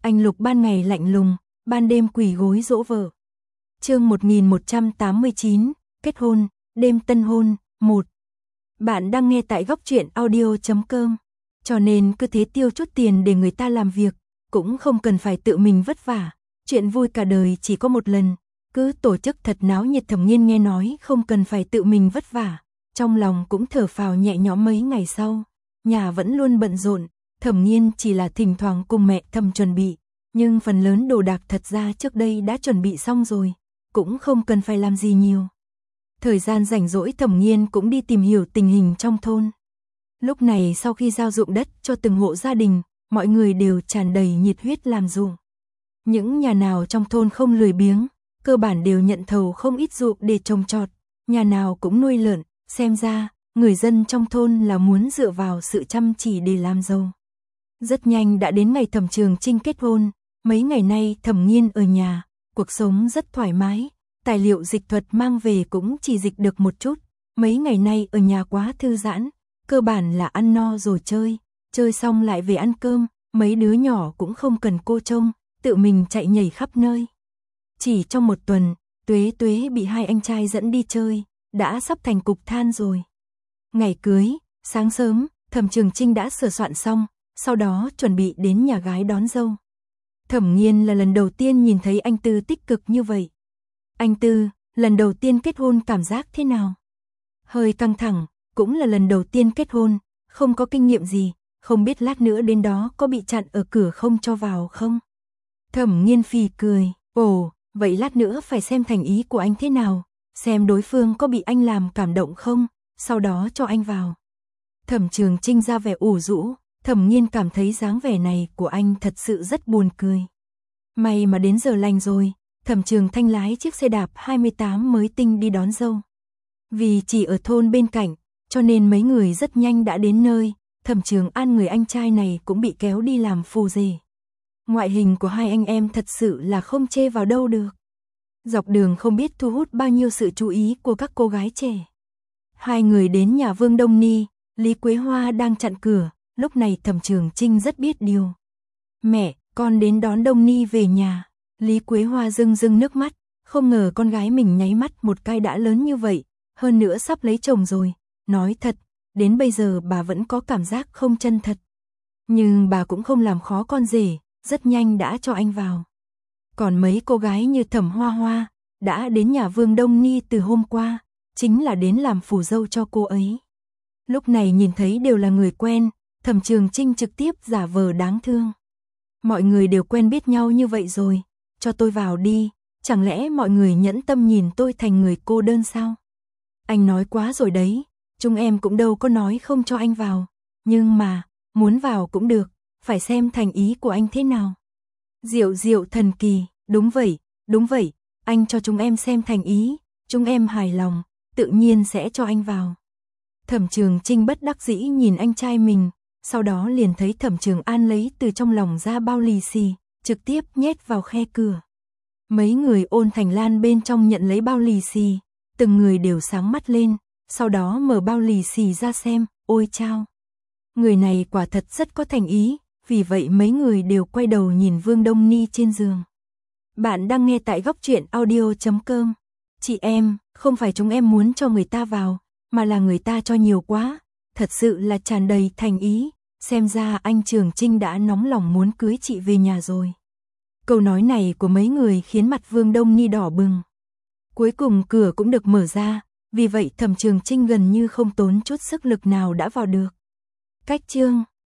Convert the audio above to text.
Anh Lục ban ngày lạnh lùng, ban đêm quỳ gối dỗ vợ. Chương 1189, kết hôn, đêm tân hôn, 1. Bạn đang nghe tại góc truyện audio.com. Cho nên cứ thế tiêu chút tiền để người ta làm việc, cũng không cần phải tự mình vất vả. Chuyện vui cả đời chỉ có một lần, cứ tổ chức thật náo nhiệt. Thẩm Nghiên nghe nói không cần phải tự mình vất vả, trong lòng cũng thở phào nhẹ nhõm. Mấy ngày sau, nhà vẫn luôn bận rộn, Thẩm Nghiên chỉ là thỉnh thoảng cùng mẹ Thẩm chuẩn bị, nhưng phần lớn đồ đạc thật ra trước đây đã chuẩn bị xong rồi, cũng không cần phải làm gì nhiều. Thời gian rảnh rỗi Thẩm Nghiên cũng đi tìm hiểu tình hình trong thôn. Lúc này sau khi giao dụng đất cho từng hộ gia đình, mọi người đều tràn đầy nhiệt huyết làm ruộng. Những nhà nào trong thôn không lười biếng, cơ bản đều nhận thầu không ít ruộng để trồng trọt, nhà nào cũng nuôi lợn, xem ra người dân trong thôn là muốn dựa vào sự chăm chỉ để làm giàu. Rất nhanh đã đến ngày Thẩm Trường Chinh kết hôn, mấy ngày nay Thẩm Nghiên ở nhà, cuộc sống rất thoải mái, tài liệu dịch thuật mang về cũng chỉ dịch được một chút, mấy ngày nay ở nhà quá thư giãn, cơ bản là ăn no rồi chơi xong lại về ăn cơm, mấy đứa nhỏ cũng không cần cô trông, tự mình chạy nhảy khắp nơi. Chỉ trong một tuần, Tuế Tuế bị hai anh trai dẫn đi chơi, đã sắp thành cục than rồi. Ngày cưới, sáng sớm, Thẩm Trường Chinh đã sửa soạn xong, sau đó chuẩn bị đến nhà gái đón dâu. Thẩm Nghiên là lần đầu tiên nhìn thấy anh Tư tích cực như vậy. Anh Tư, lần đầu tiên kết hôn cảm giác thế nào? Hơi căng thẳng, cũng là lần đầu tiên kết hôn, không có kinh nghiệm gì, không biết lát nữa đến đó có bị chặn ở cửa không cho vào không? Thẩm Nghiên phì cười, ồ, vậy lát nữa phải xem thành ý của anh thế nào, xem đối phương có bị anh làm cảm động không, sau đó cho anh vào. Thẩm Trường Chinh ra vẻ ủ rũ, Thẩm Nghiên cảm thấy dáng vẻ này của anh thật sự rất buồn cười. May mà đến giờ lành rồi, Thẩm Trường Thanh lái chiếc xe đạp 28 mới tinh đi đón dâu. Vì chỉ ở thôn bên cạnh, cho nên mấy người rất nhanh đã đến nơi, Thẩm Trường An người anh trai này cũng bị kéo đi làm phù rể. Ngoại hình của hai anh em thật sự là không chê vào đâu được. Dọc đường không biết thu hút bao nhiêu sự chú ý của các cô gái trẻ. Hai người đến nhà Vương Đông Ni, Lý Quế Hoa đang chặn cửa, lúc này Thẩm Trường Chinh rất biết điều. Mẹ, con đến đón Đông Ni về nhà. Lý Quế Hoa rưng rưng nước mắt, không ngờ con gái mình nháy mắt một cái đã lớn như vậy, hơn nữa sắp lấy chồng rồi. Nói thật, đến bây giờ bà vẫn có cảm giác không chân thật. Nhưng bà cũng không làm khó con rể, rất nhanh đã cho anh vào. Còn mấy cô gái như Thẩm Hoa Hoa, đã đến nhà Vương Đông Ni từ hôm qua, chính là đến làm phù dâu cho cô ấy. Lúc này nhìn thấy đều là người quen, Thẩm Trường Chinh trực tiếp giả vờ đáng thương. Mọi người đều quen biết nhau như vậy rồi, cho tôi vào đi, chẳng lẽ mọi người nhẫn tâm nhìn tôi thành người cô đơn sao? Anh nói quá rồi đấy, chúng em cũng đâu có nói không cho anh vào, nhưng mà, muốn vào cũng được, phải xem thành ý của anh thế nào. Diệu diệu thần kỳ, đúng vậy, anh cho chúng em xem thành ý, chúng em hài lòng, tự nhiên sẽ cho anh vào. Thẩm Trường Chinh bất đắc dĩ nhìn anh trai mình, sau đó liền thấy Thẩm Trường An lấy từ trong lòng ra bao lì xì, trực tiếp nhét vào khe cửa. Mấy người Ôn Thành Lan bên trong nhận lấy bao lì xì, từng người đều sáng mắt lên, sau đó mở bao lì xì ra xem, ôi chao. Người này quả thật rất có thành ý, vì vậy mấy người đều quay đầu nhìn Vương Đông Ni trên giường. Bạn đang nghe tại góc truyện audio.com. Chị em, không phải chúng em muốn cho người ta vào, mà là người ta cho nhiều quá, thật sự là tràn đầy thành ý, xem ra anh Trường Chinh đã nóng lòng muốn cưới chị về nhà rồi. Câu nói này của mấy người khiến mặt Vương Đông Ni đỏ bừng. Cuối cùng cửa cũng được mở ra, vì vậy Thẩm Trường Chinh gần như không tốn chút sức lực nào đã vào được. Cách chương